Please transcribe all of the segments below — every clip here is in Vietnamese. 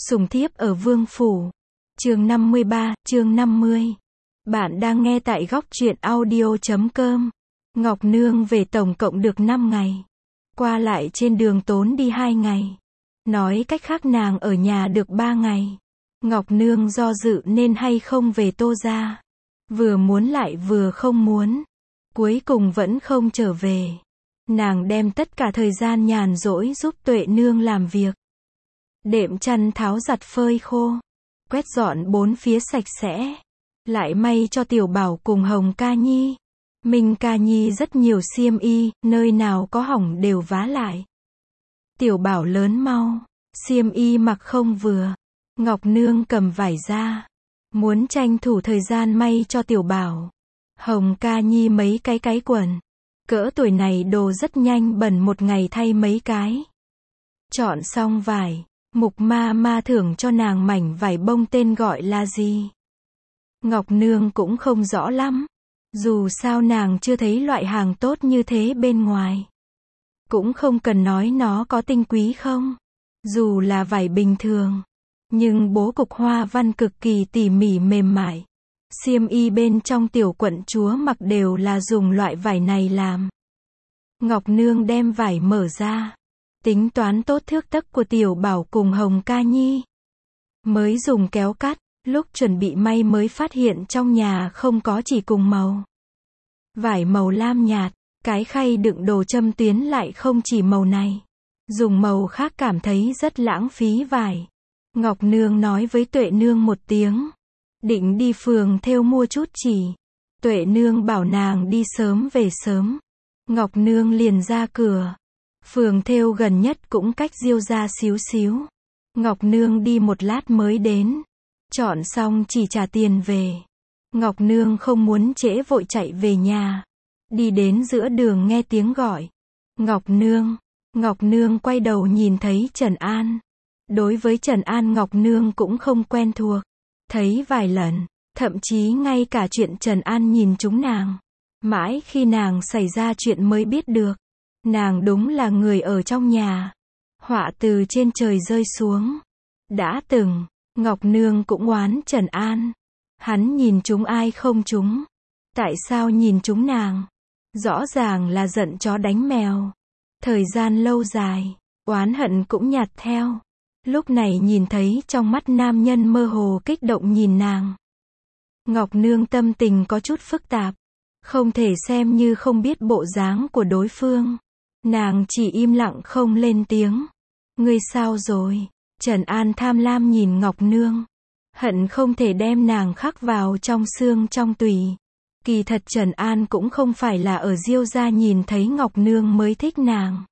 Sủng thiếp ở vương phủ. Chương 53, chương 50. Bạn đang nghe tại góc truyện audio.com. Ngọc Nương về tổng cộng được 5 ngày. Qua lại trên đường tốn đi 2 ngày. Nói cách khác nàng ở nhà được 3 ngày. Ngọc Nương do dự nên hay không về Tô gia. Vừa muốn lại vừa không muốn. Cuối cùng vẫn không trở về. Nàng đem tất cả thời gian nhàn rỗi giúp Tuệ Nương làm việc. Đệm chăn tháo giặt phơi khô. Quét dọn bốn phía sạch sẽ. Lại may cho Tiểu Bảo cùng Hồng Ca Nhi. Minh Ca Nhi rất nhiều xiêm y, nơi nào có hỏng đều vá lại. Tiểu Bảo lớn mau. Xiêm y mặc không vừa. Ngọc Nương cầm vải ra. Muốn tranh thủ thời gian may cho Tiểu Bảo. Hồng Ca Nhi mấy cái quần. Cỡ tuổi này đồ rất nhanh bẩn, một ngày thay mấy cái. Chọn xong vải. Mục ma thưởng cho nàng mảnh vải bông, tên gọi là gì? Ngọc Nương cũng không rõ lắm. Dù sao nàng chưa thấy loại hàng tốt như thế bên ngoài. Cũng không cần nói nó có tinh quý không. Dù là vải bình thường. Nhưng bố cục hoa văn cực kỳ tỉ mỉ mềm mại. Xiêm y bên trong tiểu quận chúa mặc đều là dùng loại vải này làm. Ngọc Nương đem vải mở ra. Tính toán tốt thước tấc của Tiểu Bảo cùng Hồng Ca Nhi. Mới dùng kéo cắt, lúc chuẩn bị may mới phát hiện trong nhà không có chỉ cùng màu. Vải màu lam nhạt, cái khay đựng đồ châm tuyến lại không chỉ màu này. Dùng màu khác cảm thấy rất lãng phí vải. Ngọc Nương nói với Tuệ Nương một tiếng. Định đi phường thêu mua chút chỉ. Tuệ Nương bảo nàng đi sớm về sớm. Ngọc Nương liền ra cửa. Phường thêu gần nhất cũng cách Diêu gia xíu xíu. Ngọc Nương đi một lát mới đến. Chọn xong chỉ trả tiền về. Ngọc Nương không muốn trễ vội chạy về nhà. Đi đến giữa đường nghe tiếng gọi. Ngọc Nương. Ngọc Nương quay đầu nhìn thấy Trần An. Đối với Trần An Ngọc Nương cũng không quen thuộc. Thấy vài lần. Thậm chí ngay cả chuyện Trần An nhìn trúng nàng. Mãi khi nàng xảy ra chuyện mới biết được. Nàng đúng là người ở trong nhà. Họa từ trên trời rơi xuống. Đã từng, Ngọc Nương cũng oán Trần An. Hắn nhìn chúng ai không chúng. Tại sao nhìn chúng nàng? Rõ ràng là giận chó đánh mèo. Thời gian lâu dài, oán hận cũng nhạt theo. Lúc này nhìn thấy trong mắt nam nhân mơ hồ kích động nhìn nàng. Ngọc Nương tâm tình có chút phức tạp. Không thể xem như không biết bộ dáng của đối phương. Nàng chỉ im lặng không lên tiếng. Ngươi sao rồi? Trần An tham lam nhìn Ngọc Nương. Hận không thể đem nàng khắc vào trong xương trong tủy. Kỳ thật Trần An cũng không phải là ở Diêu gia nhìn thấy Ngọc Nương mới thích nàng.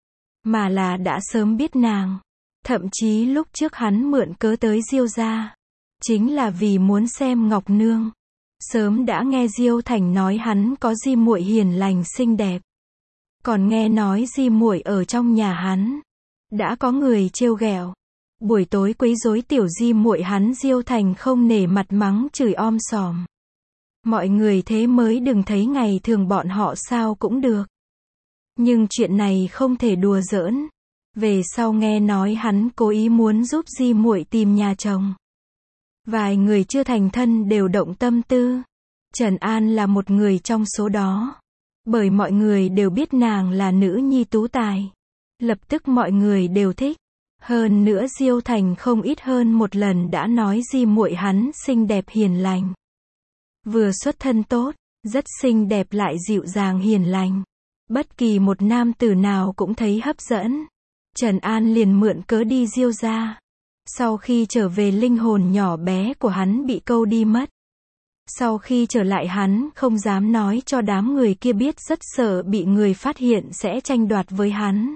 Mà là đã sớm biết nàng. Thậm chí lúc trước hắn mượn cớ tới Diêu gia. Chính là vì muốn xem Ngọc Nương. Sớm đã nghe Diêu Thành nói hắn có di muội hiền lành xinh đẹp. Còn nghe nói di muội ở trong nhà hắn. Đã có người trêu ghẹo. Buổi tối quấy rối tiểu di muội hắn, Diêu Thành không nể mặt mắng chửi om sòm. Mọi người thế mới đừng thấy ngày thường bọn họ sao cũng được. Nhưng chuyện này không thể đùa giỡn. Về sau nghe nói hắn cố ý muốn giúp di muội tìm nhà chồng. Vài người chưa thành thân đều động tâm tư. Trần An là một người trong số đó. Bởi mọi người đều biết nàng là nữ nhi tú tài. Lập tức mọi người đều thích. Hơn nữa Diêu Thành không ít hơn một lần đã nói di muội hắn xinh đẹp hiền lành. Vừa xuất thân tốt, rất xinh đẹp lại dịu dàng hiền lành. Bất kỳ một nam tử nào cũng thấy hấp dẫn. Trần An liền mượn cớ đi Diêu gia. Sau khi trở về linh hồn nhỏ bé của hắn bị câu đi mất. Sau khi trở lại hắn không dám nói cho đám người kia biết, rất sợ bị người phát hiện sẽ tranh đoạt với hắn.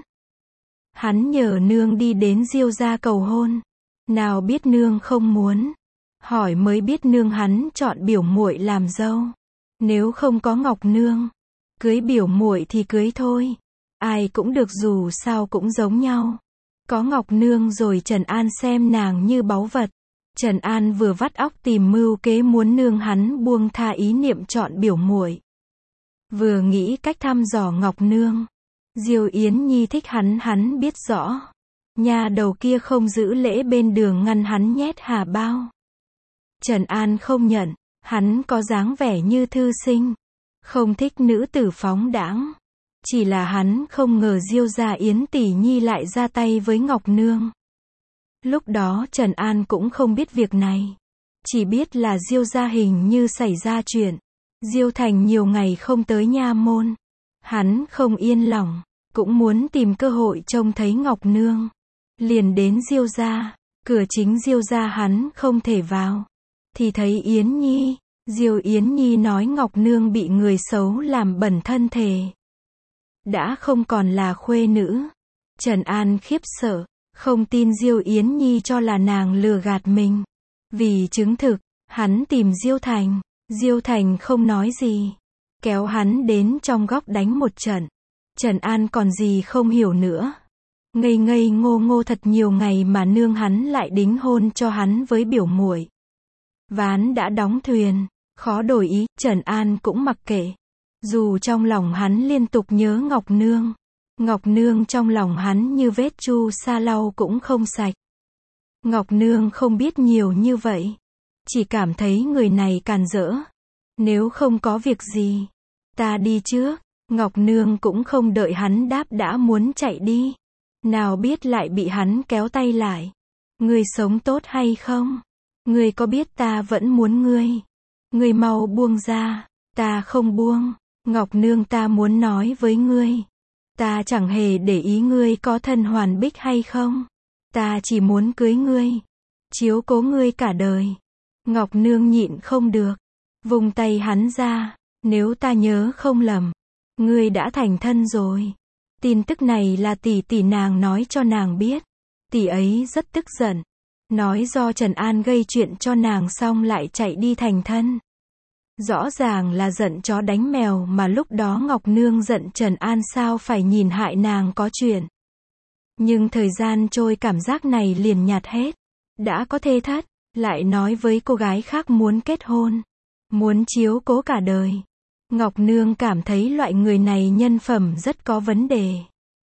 Hắn nhờ nương đi đến Diêu gia cầu hôn. Nào biết nương không muốn. Hỏi mới biết nương hắn chọn biểu muội làm dâu. Nếu không có Ngọc Nương, cưới biểu muội thì cưới thôi. Ai cũng được, dù sao cũng giống nhau. Có Ngọc Nương rồi Trần An xem nàng như báu vật. Trần An vừa vắt óc tìm mưu kế muốn nương hắn buông tha ý niệm chọn biểu muội. Vừa nghĩ cách thăm dò Ngọc Nương. Diêu Yến Nhi thích hắn biết rõ. Nhà đầu kia không giữ lễ bên đường ngăn hắn nhét hà bao. Trần An không nhận, hắn có dáng vẻ như thư sinh, không thích nữ tử phóng đãng. Chỉ là hắn không ngờ Diêu gia Yến tỷ nhi lại ra tay với Ngọc Nương. Lúc đó Trần An cũng không biết việc này. Chỉ biết là Diêu gia hình như xảy ra chuyện. Diêu Thành nhiều ngày không tới nha môn. Hắn không yên lòng, cũng muốn tìm cơ hội trông thấy Ngọc Nương. Liền đến Diêu gia, cửa chính Diêu gia hắn không thể vào. Thì thấy Yến Nhi, Diêu Yến Nhi nói Ngọc Nương bị người xấu làm bẩn thân thể. Đã không còn là khuê nữ. Trần An khiếp sợ, không tin Diêu Yến Nhi cho là nàng lừa gạt mình. Vì chứng thực, hắn tìm Diêu Thành. Diêu Thành không nói gì, kéo hắn đến trong góc đánh một trận. Trần An còn gì không hiểu nữa. Ngây ngây ngô ngô thật nhiều ngày mà nương hắn lại đính hôn cho hắn với biểu muội. Ván đã đóng thuyền, khó đổi ý, Trần An cũng mặc kệ. Dù trong lòng hắn liên tục nhớ Ngọc Nương. Ngọc Nương trong lòng hắn như vết chu sa lau cũng không sạch. Ngọc Nương không biết nhiều như vậy. Chỉ cảm thấy người này càn rỡ. Nếu không có việc gì, ta đi trước. Ngọc Nương cũng không đợi hắn đáp đã muốn chạy đi. Nào biết lại bị hắn kéo tay lại. Ngươi sống tốt hay không? Ngươi có biết ta vẫn muốn ngươi? Ngươi mau buông ra. Ta không buông. Ngọc Nương ta muốn nói với ngươi. Ta chẳng hề để ý ngươi có thân hoàn bích hay không. Ta chỉ muốn cưới ngươi. Chiếu cố ngươi cả đời. Ngọc Nương nhịn không được. Vùng tay hắn ra. Nếu ta nhớ không lầm, ngươi đã thành thân rồi. Tin tức này là tỷ nàng nói cho nàng biết. Tỷ ấy rất tức giận. Nói do Trần An gây chuyện cho nàng xong lại chạy đi thành thân. Rõ ràng là giận chó đánh mèo mà lúc đó Ngọc Nương giận Trần An sao phải nhìn hại nàng có chuyện. Nhưng thời gian trôi cảm giác này liền nhạt hết. Đã có thê thất, lại nói với cô gái khác muốn kết hôn. Muốn chiếu cố cả đời. Ngọc Nương cảm thấy loại người này nhân phẩm rất có vấn đề.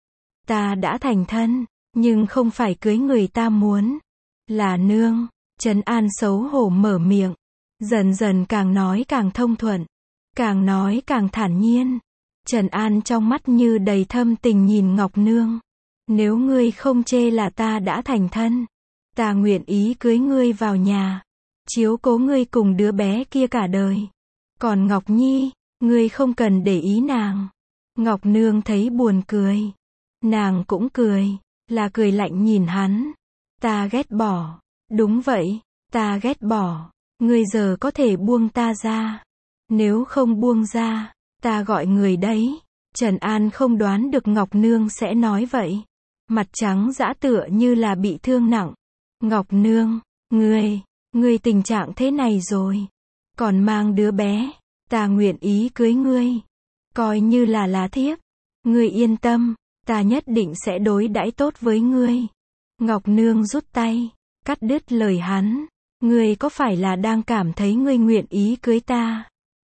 Ta đã thành thân, nhưng không phải cưới người ta muốn. Là nương. Trần An xấu hổ mở miệng. Dần dần càng nói càng thông thuận. Càng nói càng thản nhiên. Trần An trong mắt như đầy thâm tình nhìn Ngọc Nương. Nếu ngươi không chê là ta đã thành thân, ta nguyện ý cưới ngươi vào nhà. Chiếu cố ngươi cùng đứa bé kia cả đời. Còn Ngọc Nhi, ngươi không cần để ý nàng. Ngọc Nương thấy buồn cười. Nàng cũng cười, là cười lạnh nhìn hắn. Ta ghét bỏ. Đúng vậy, ta ghét bỏ. Ngươi giờ có thể buông ta ra. Nếu không buông ra, ta gọi người đấy. Trần An không đoán được Ngọc Nương sẽ nói vậy. Mặt trắng dã tựa như là bị thương nặng. Ngọc Nương, ngươi tình trạng thế này rồi. Còn mang đứa bé, ta nguyện ý cưới ngươi. Coi như là lá thiếp. Ngươi yên tâm, ta nhất định sẽ đối đãi tốt với ngươi. Ngọc Nương rút tay, cắt đứt lời hắn. Ngươi có phải là đang cảm thấy ngươi nguyện ý cưới ta?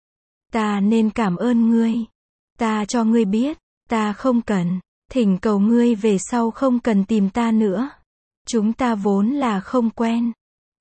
Ta nên cảm ơn ngươi. Ta cho ngươi biết, ta không cần. Thỉnh cầu ngươi về sau không cần tìm ta nữa. Chúng ta vốn là không quen.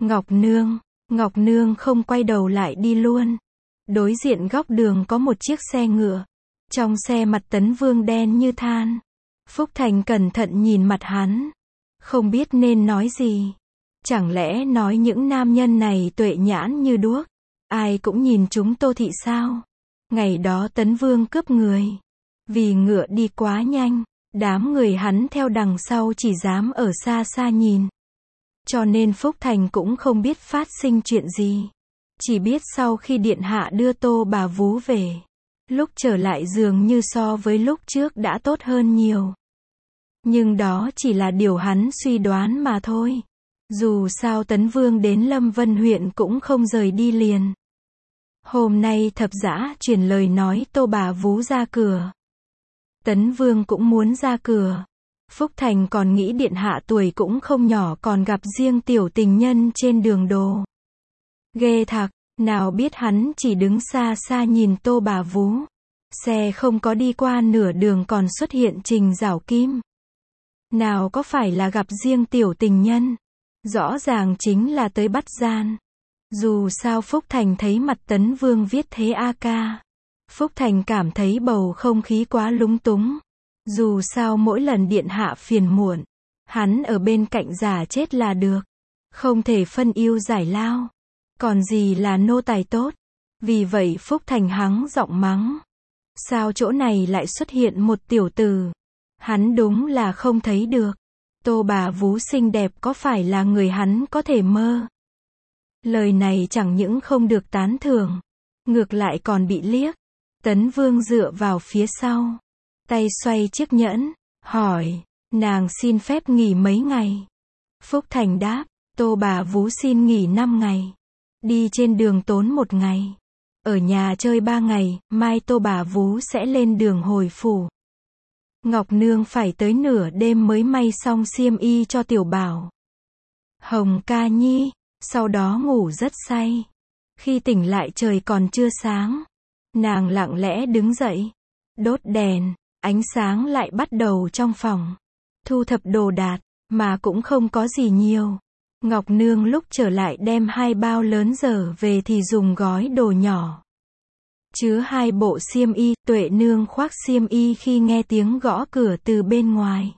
Ngọc Nương không quay đầu lại đi luôn. Đối diện góc đường có một chiếc xe ngựa. Trong xe mặt Tấn Vương đen như than. Phúc Thành cẩn thận nhìn mặt hắn. Không biết nên nói gì. Chẳng lẽ nói những nam nhân này tuệ nhãn như đuốc. Ai cũng nhìn chúng Tô Thị sao? Ngày đó Tấn Vương cướp người. Vì ngựa đi quá nhanh. Đám người hắn theo đằng sau chỉ dám ở xa xa nhìn. Cho nên Phúc Thành cũng không biết phát sinh chuyện gì. Chỉ biết sau khi điện hạ đưa Tô Bà Vú về, lúc trở lại dường như so với lúc trước đã tốt hơn nhiều. Nhưng đó chỉ là điều hắn suy đoán mà thôi. Dù sao Tấn Vương đến Lâm Vân huyện cũng không rời đi liền. Hôm nay Thập Dã truyền lời nói Tô Bà Vú ra cửa. Tấn Vương cũng muốn ra cửa. Phúc Thành còn nghĩ điện hạ tuổi cũng không nhỏ còn gặp riêng tiểu tình nhân trên đường đồ. Ghê thật, nào biết hắn chỉ đứng xa xa nhìn Tô Bà Vú. Xe không có đi qua nửa đường còn xuất hiện Trình Giảo Kim. Nào có phải là gặp riêng tiểu tình nhân. Rõ ràng chính là tới bắt gian. Dù sao Phúc Thành thấy mặt Tấn Vương viết thế a ca. Phúc Thành cảm thấy bầu không khí quá lúng túng. Dù sao mỗi lần điện hạ phiền muộn, hắn ở bên cạnh giả chết là được. Không thể phân ưu giải lao. Còn gì là nô tài tốt. Vì vậy Phúc Thành hắng giọng mắng. Sao chỗ này lại xuất hiện một tiểu tử? Hắn đúng là không thấy được. Tô bà vú xinh đẹp có phải là người hắn có thể mơ? Lời này chẳng những không được tán thưởng, ngược lại còn bị liếc. Tấn Vương dựa vào phía sau, tay xoay chiếc nhẫn, hỏi, nàng xin phép nghỉ mấy ngày? Phúc Thành đáp, Tô bà vú xin nghỉ 5 ngày. Đi trên đường tốn 1 ngày. Ở nhà chơi 3 ngày, mai Tô bà vú sẽ lên đường hồi phủ. Ngọc Nương phải tới nửa đêm mới may xong xiêm y cho Tiểu Bảo. Hồng Ca Nhi, sau đó ngủ rất say. Khi tỉnh lại trời còn chưa sáng. Nàng lặng lẽ đứng dậy, đốt đèn, ánh sáng lại bắt đầu trong phòng. Thu thập đồ đạc, mà cũng không có gì nhiều. Ngọc Nương lúc trở lại đem 2 bao lớn dở về thì dùng gói đồ nhỏ. Chứa 2 bộ xiêm y, Tuệ Nương khoác xiêm y khi nghe tiếng gõ cửa từ bên ngoài.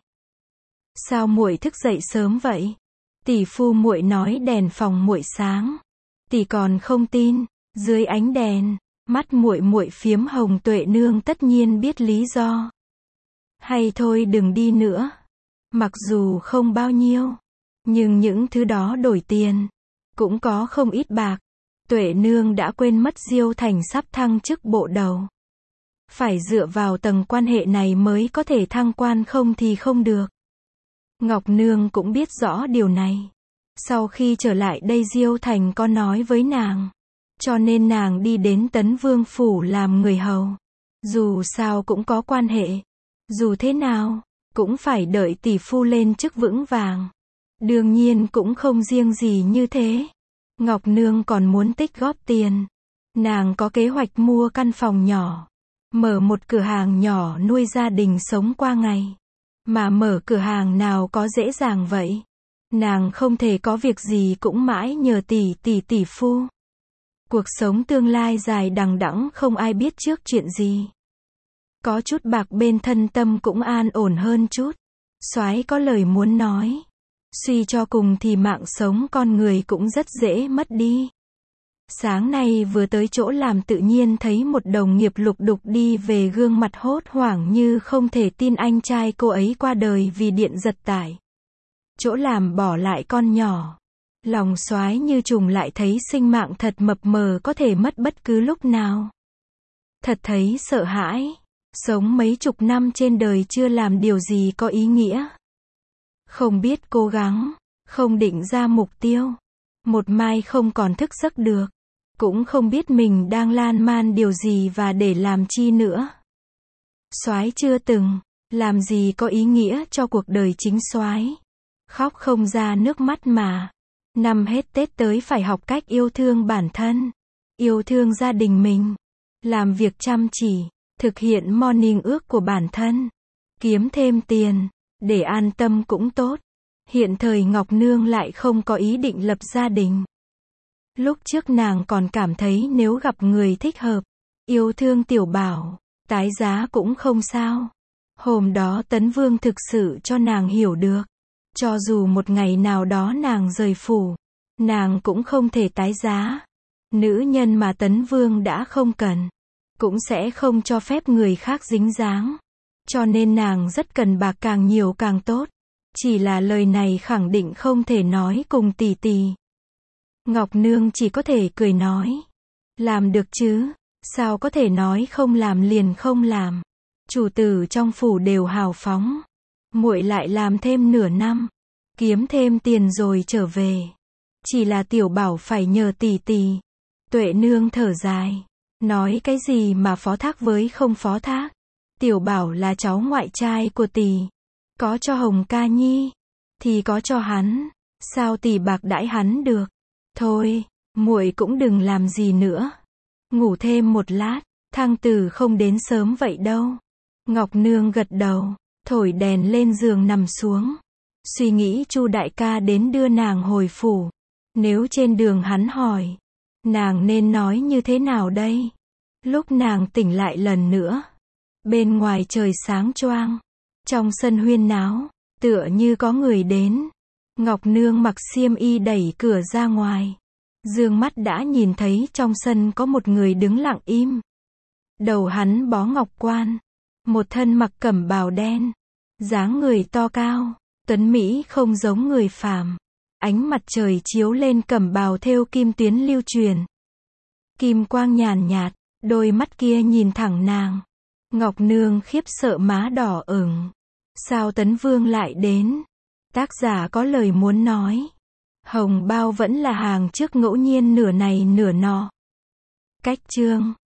Sao muội thức dậy sớm vậy? Tỷ phu muội nói đèn phòng muội sáng. Tỷ còn không tin, dưới ánh đèn, mắt muội muội phiếm hồng. Tuệ Nương tất nhiên biết lý do. Hay thôi đừng đi nữa. Mặc dù không bao nhiêu, nhưng những thứ đó đổi tiền, cũng có không ít bạc. Tuệ Nương đã quên mất Diêu Thành sắp thăng chức bộ đầu. Phải dựa vào tầng quan hệ này mới có thể thăng quan, không thì không được. Ngọc Nương cũng biết rõ điều này. Sau khi trở lại đây Diêu Thành có nói với nàng. Cho nên nàng đi đến Tấn Vương phủ làm người hầu. Dù sao cũng có quan hệ. Dù thế nào, cũng phải đợi tỷ phu lên chức vững vàng. Đương nhiên cũng không riêng gì như thế. Ngọc Nương còn muốn tích góp tiền. Nàng có kế hoạch mua căn phòng nhỏ. Mở một cửa hàng nhỏ nuôi gia đình sống qua ngày. Mà mở cửa hàng nào có dễ dàng vậy. Nàng không thể có việc gì cũng mãi nhờ tỷ phu. Cuộc sống tương lai dài đằng đẵng không ai biết trước chuyện gì. Có chút bạc bên thân tâm cũng an ổn hơn chút. Soái có lời muốn nói. Suy cho cùng thì mạng sống con người cũng rất dễ mất đi. Sáng nay vừa tới chỗ làm tự nhiên thấy một đồng nghiệp lục đục đi về, gương mặt hốt hoảng như không thể tin anh trai cô ấy qua đời vì điện giật tải. Chỗ làm bỏ lại con nhỏ. Lòng soái như trùng lại thấy sinh mạng thật mập mờ có thể mất bất cứ lúc nào. Thật thấy sợ hãi. Sống mấy chục năm trên đời chưa làm điều gì có ý nghĩa. Không biết cố gắng, không định ra mục tiêu. Một mai không còn thức giấc được. Cũng không biết mình đang lan man điều gì và để làm chi nữa. Soái chưa từng, làm gì có ý nghĩa cho cuộc đời chính soái. Khóc không ra nước mắt mà. Năm hết Tết tới phải học cách yêu thương bản thân. Yêu thương gia đình mình. Làm việc chăm chỉ. Thực hiện morning ước của bản thân. Kiếm thêm tiền. Để an tâm cũng tốt. Hiện thời Ngọc Nương lại không có ý định lập gia đình. Lúc trước nàng còn cảm thấy nếu gặp người thích hợp, yêu thương Tiểu Bảo, tái giá cũng không sao. Hôm đó Tấn Vương thực sự cho nàng hiểu được. Cho dù một ngày nào đó nàng rời phủ, nàng cũng không thể tái giá. Nữ nhân mà Tấn Vương đã không cần, cũng sẽ không cho phép người khác dính dáng. Cho nên nàng rất cần bạc, càng nhiều càng tốt. Chỉ là lời này khẳng định không thể nói cùng tỷ tỷ. Ngọc Nương chỉ có thể cười nói. Làm được chứ, sao có thể nói không làm liền không làm. Chủ tử trong phủ đều hào phóng. Muội lại làm thêm nửa năm. Kiếm thêm tiền rồi trở về. Chỉ là Tiểu Bảo phải nhờ tỷ tỷ. Tuệ Nương thở dài. Nói cái gì mà phó thác với không phó thác. Tiểu Bảo là cháu ngoại trai của tỷ. Có cho Hồng Ca Nhi, thì có cho hắn. Sao tỷ bạc đãi hắn được. Thôi, muội cũng đừng làm gì nữa. Ngủ thêm một lát, thang tử không đến sớm vậy đâu. Ngọc Nương gật đầu. thổi đèn lên giường nằm xuống. Suy nghĩ Chu đại ca đến đưa nàng hồi phủ. Nếu trên đường hắn hỏi, nàng nên nói như thế nào đây? Lúc nàng tỉnh lại lần nữa, bên ngoài trời sáng choang, trong sân huyên náo, tựa như có người đến. Ngọc Nương mặc xiêm y đẩy cửa ra ngoài. Dương mắt đã nhìn thấy trong sân có một người đứng lặng im. Đầu hắn bó ngọc quan, một thân mặc cẩm bào đen, dáng người to cao, tuấn mỹ không giống người phàm. Ánh mặt trời chiếu lên cẩm bào thêu kim tuyến lưu truyền. Kim quang nhàn nhạt, đôi mắt kia nhìn thẳng nàng. Ngọc Nương khiếp sợ má đỏ ửng. Sao Tấn Vương lại đến? Tác giả có lời muốn nói. Hồng bao vẫn là hàng trước ngẫu nhiên nửa này nửa nọ. Cách chương